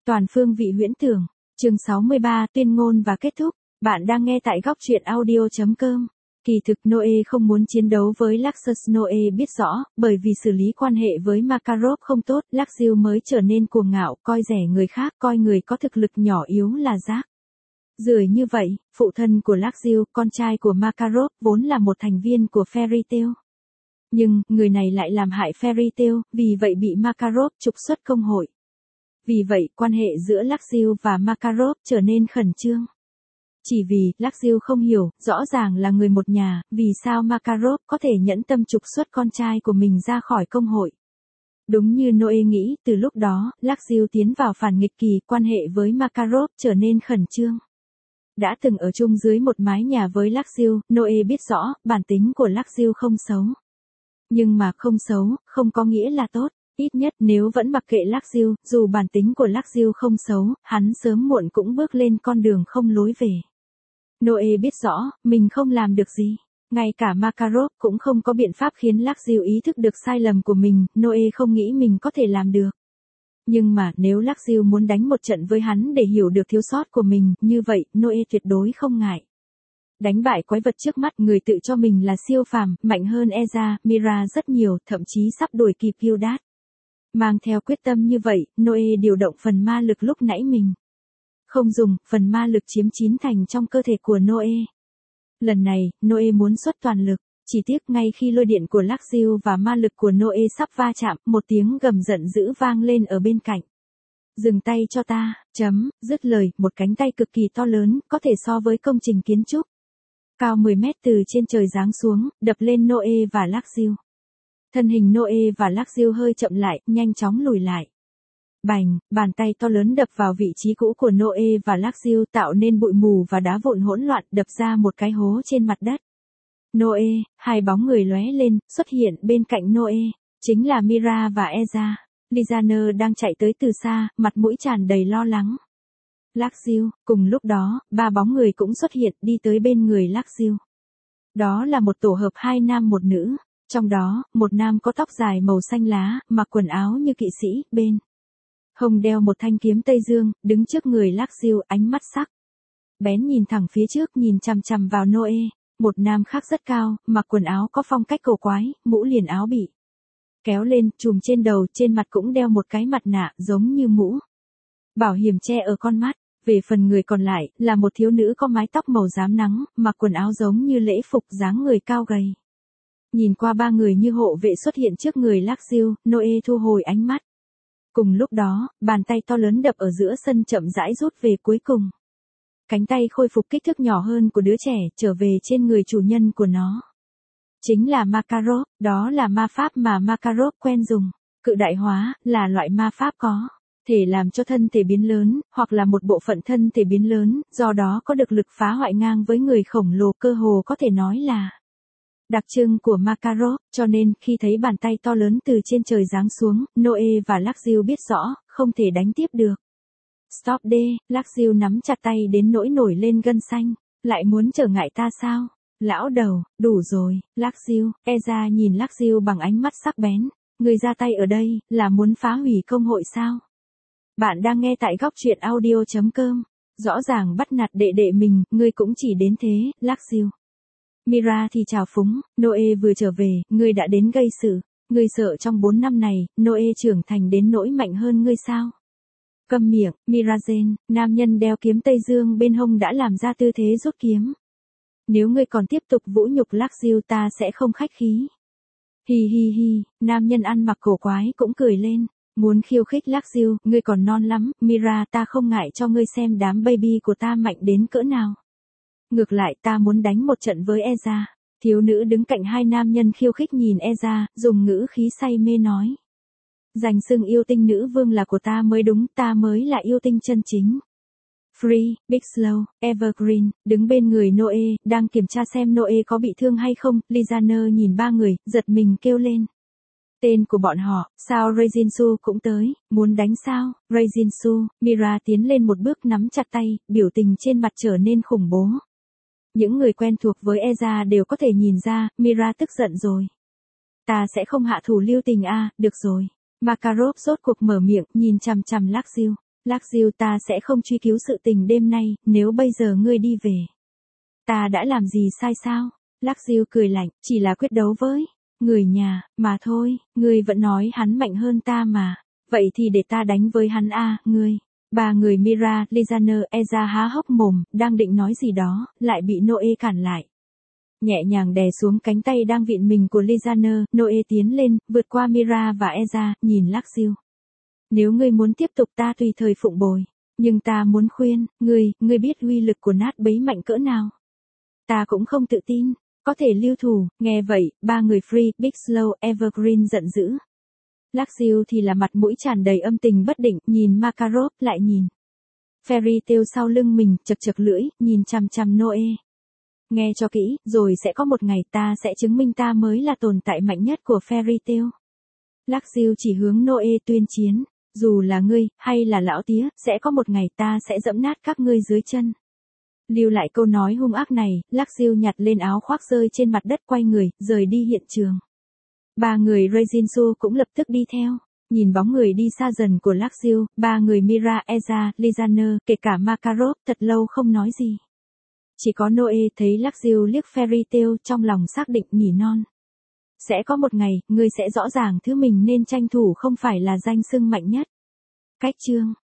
Toàn phương vị huyễn tưởng, chương 63 tuyên ngôn và kết thúc. Bạn đang nghe tại góc truyện audio.com. Kỳ thực Noe không muốn chiến đấu với Luxus. Noe biết rõ, bởi vì xử lý quan hệ với Makarov không tốt, Luxus mới trở nên cuồng ngạo, coi rẻ người khác, coi người có thực lực nhỏ yếu là rác. Rưởi như vậy, phụ thân của Luxus, con trai của Makarov, vốn là một thành viên của Fairy Tail. Nhưng, người này lại làm hại Fairy Tail, vì vậy bị Makarov trục xuất công hội. Vì vậy, quan hệ giữa Luxus và Makarov trở nên khẩn trương. Chỉ vì, Luxus không hiểu, rõ ràng là người một nhà, vì sao Makarov có thể nhẫn tâm trục xuất con trai của mình ra khỏi công hội. Đúng như Noe nghĩ, từ lúc đó, Luxus tiến vào phản nghịch kỳ, quan hệ với Makarov trở nên khẩn trương. Đã từng ở chung dưới một mái nhà với Luxus, Noe biết rõ, bản tính của Luxus không xấu. Nhưng mà không xấu, không có nghĩa là tốt. Ít nhất nếu vẫn mặc kệ Luxus, dù bản tính của Luxus không xấu, hắn sớm muộn cũng bước lên con đường không lối về. Noe biết rõ, mình không làm được gì. Ngay cả Makarov cũng không có biện pháp khiến Luxus ý thức được sai lầm của mình, Noe không nghĩ mình có thể làm được. Nhưng mà nếu Luxus muốn đánh một trận với hắn để hiểu được thiếu sót của mình, như vậy, Noe tuyệt đối không ngại. Đánh bại quái vật trước mắt, người tự cho mình là siêu phàm, mạnh hơn Ezra, Mira rất nhiều, thậm chí sắp đuổi kịp Gildat. Mang theo quyết tâm như vậy, Noe điều động phần ma lực lúc nãy mình không dùng, phần ma lực chiếm 9 thành trong cơ thể của Noe. Lần này, Noe muốn xuất toàn lực, chỉ tiếc ngay khi lôi điện của Luxus và ma lực của Noe sắp va chạm, một tiếng gầm giận dữ vang lên ở bên cạnh. Dừng tay cho ta, dứt lời, một cánh tay cực kỳ to lớn, có thể so với công trình kiến trúc. Cao 10 mét từ trên trời giáng xuống, đập lên Noe và Luxus. Thân hình Noe và Luxus hơi chậm lại, nhanh chóng lùi lại. Bành, bàn tay to lớn đập vào vị trí cũ của Noe và Luxus, tạo nên bụi mù và đá vụn hỗn loạn, đập ra một cái hố trên mặt đất. Noe, hai bóng người lóe lên, xuất hiện bên cạnh Noe, chính là Mira và Ezra. Lizaner đang chạy tới từ xa, mặt mũi tràn đầy lo lắng. Luxus, cùng lúc đó, ba bóng người cũng xuất hiện, đi tới bên người Luxus. Đó là một tổ hợp hai nam một nữ. Trong đó, một nam có tóc dài màu xanh lá, mặc quần áo như kỵ sĩ, bên hông đeo một thanh kiếm Tây Dương, đứng trước người Luxus, ánh mắt sắc bén nhìn thẳng phía trước, nhìn chằm chằm vào Noe. Một nam khác rất cao, mặc quần áo có phong cách cổ quái, mũ liền áo bị kéo lên, trùm trên đầu, trên mặt cũng đeo một cái mặt nạ, giống như mũ bảo hiểm che ở con mắt. Về phần người còn lại, là một thiếu nữ có mái tóc màu rám nắng, mặc quần áo giống như lễ phục, dáng người cao gầy. Nhìn qua ba người như hộ vệ xuất hiện trước người Luxus, Noe thu hồi ánh mắt. Cùng lúc đó, bàn tay to lớn đập ở giữa sân chậm rãi rút về cuối cùng. Cánh tay khôi phục kích thước nhỏ hơn của đứa trẻ, trở về trên người chủ nhân của nó. Chính là Makarov, đó là ma pháp mà Makarov quen dùng. Cự đại hóa, là loại ma pháp có thể làm cho thân thể biến lớn, hoặc là một bộ phận thân thể biến lớn, do đó có được lực phá hoại ngang với người khổng lồ, cơ hồ có thể nói là đặc trưng của Makarov, cho nên khi thấy bàn tay to lớn từ trên trời giáng xuống, Noe và Luxus biết rõ, không thể đánh tiếp được. Stop D, Luxus nắm chặt tay đến nỗi nổi lên gân xanh, lại muốn trở ngại ta sao? Lão đầu, đủ rồi, Luxus, Ezra nhìn Luxus bằng ánh mắt sắc bén, người ra tay ở đây, là muốn phá hủy công hội sao? Bạn đang nghe tại góc truyện audio.com, rõ ràng bắt nạt đệ đệ mình, ngươi cũng chỉ đến thế, Luxus. Mira thì chào phúng, Noe vừa trở về, ngươi đã đến gây sự, ngươi sợ trong 4 năm này, Noe trưởng thành đến nỗi mạnh hơn ngươi sao? Câm miệng, Mirazen, nam nhân đeo kiếm Tây Dương bên hông đã làm ra tư thế rút kiếm. Nếu ngươi còn tiếp tục vũ nhục Luxus ta sẽ không khách khí. Hi hi hi, nam nhân ăn mặc cổ quái cũng cười lên, muốn khiêu khích Luxus, ngươi còn non lắm, Mira ta không ngại cho ngươi xem đám baby của ta mạnh đến cỡ nào. Ngược lại ta muốn đánh một trận với Ezra. Thiếu nữ đứng cạnh hai nam nhân khiêu khích nhìn Ezra, dùng ngữ khí say mê nói. Danh xưng yêu tinh nữ vương là của ta mới đúng, ta mới là yêu tinh chân chính. Free, Big Slow, Evergreen, đứng bên người Noe, đang kiểm tra xem Noe có bị thương hay không, Lizaner nhìn ba người, giật mình kêu lên. Tên của bọn họ, sao Reijinsu cũng tới, muốn đánh sao, Reijinsu, Mira tiến lên một bước nắm chặt tay, biểu tình trên mặt trở nên khủng bố. Những người quen thuộc với Ezra đều có thể nhìn ra, Mira tức giận rồi. Ta sẽ không hạ thủ lưu tình a, được rồi. Makarov rốt cuộc mở miệng, nhìn chằm chằm Luxus. Lắc Diêu, ta sẽ không truy cứu sự tình đêm nay, nếu bây giờ ngươi đi về. Ta đã làm gì sai sao? Lắc Diêu cười lạnh, chỉ là quyết đấu với người nhà, mà thôi, ngươi vẫn nói hắn mạnh hơn ta mà. Vậy thì để ta đánh với hắn a, ngươi. Ba người Mira, Lizaner, Eza há hốc mồm, đang định nói gì đó, lại bị Noe cản lại. Nhẹ nhàng đè xuống cánh tay đang vịn mình của Lizaner, Noe tiến lên, vượt qua Mira và Eza, nhìn Lắc Diêu. Nếu ngươi muốn tiếp tục ta tùy thời phụng bồi. Nhưng ta muốn khuyên, ngươi biết uy lực của nát bấy mạnh cỡ nào. Ta cũng không tự tin, có thể lưu thủ. Nghe vậy, ba người Free, Big Slow, Evergreen giận dữ. Lắc Diêu thì là mặt mũi tràn đầy âm tình bất định, nhìn Makarov, lại nhìn Fairy Tail sau lưng mình, chật chật lưỡi, nhìn chằm chằm Noe. Nghe cho kỹ, rồi sẽ có một ngày ta sẽ chứng minh ta mới là tồn tại mạnh nhất của Fairy Tail. Lắc Diêu chỉ hướng Noe tuyên chiến, dù là ngươi, hay là lão tía, sẽ có một ngày ta sẽ dẫm nát các ngươi dưới chân. Lưu lại câu nói hung ác này, Lắc Diêu nhặt lên áo khoác rơi trên mặt đất, quay người, rời đi hiện trường. Ba người Reijinsu cũng lập tức đi theo. Nhìn bóng người đi xa dần của Lắc Diêu, ba người Mira, Eza, Lizaner, kể cả Makarov, thật lâu không nói gì. Chỉ có Noe thấy Lắc Diêu liếc Fairy Tail, trong lòng xác định nỉ non. Sẽ có một ngày, ngươi sẽ rõ ràng thứ mình nên tranh thủ không phải là danh xưng mạnh nhất. Cách chương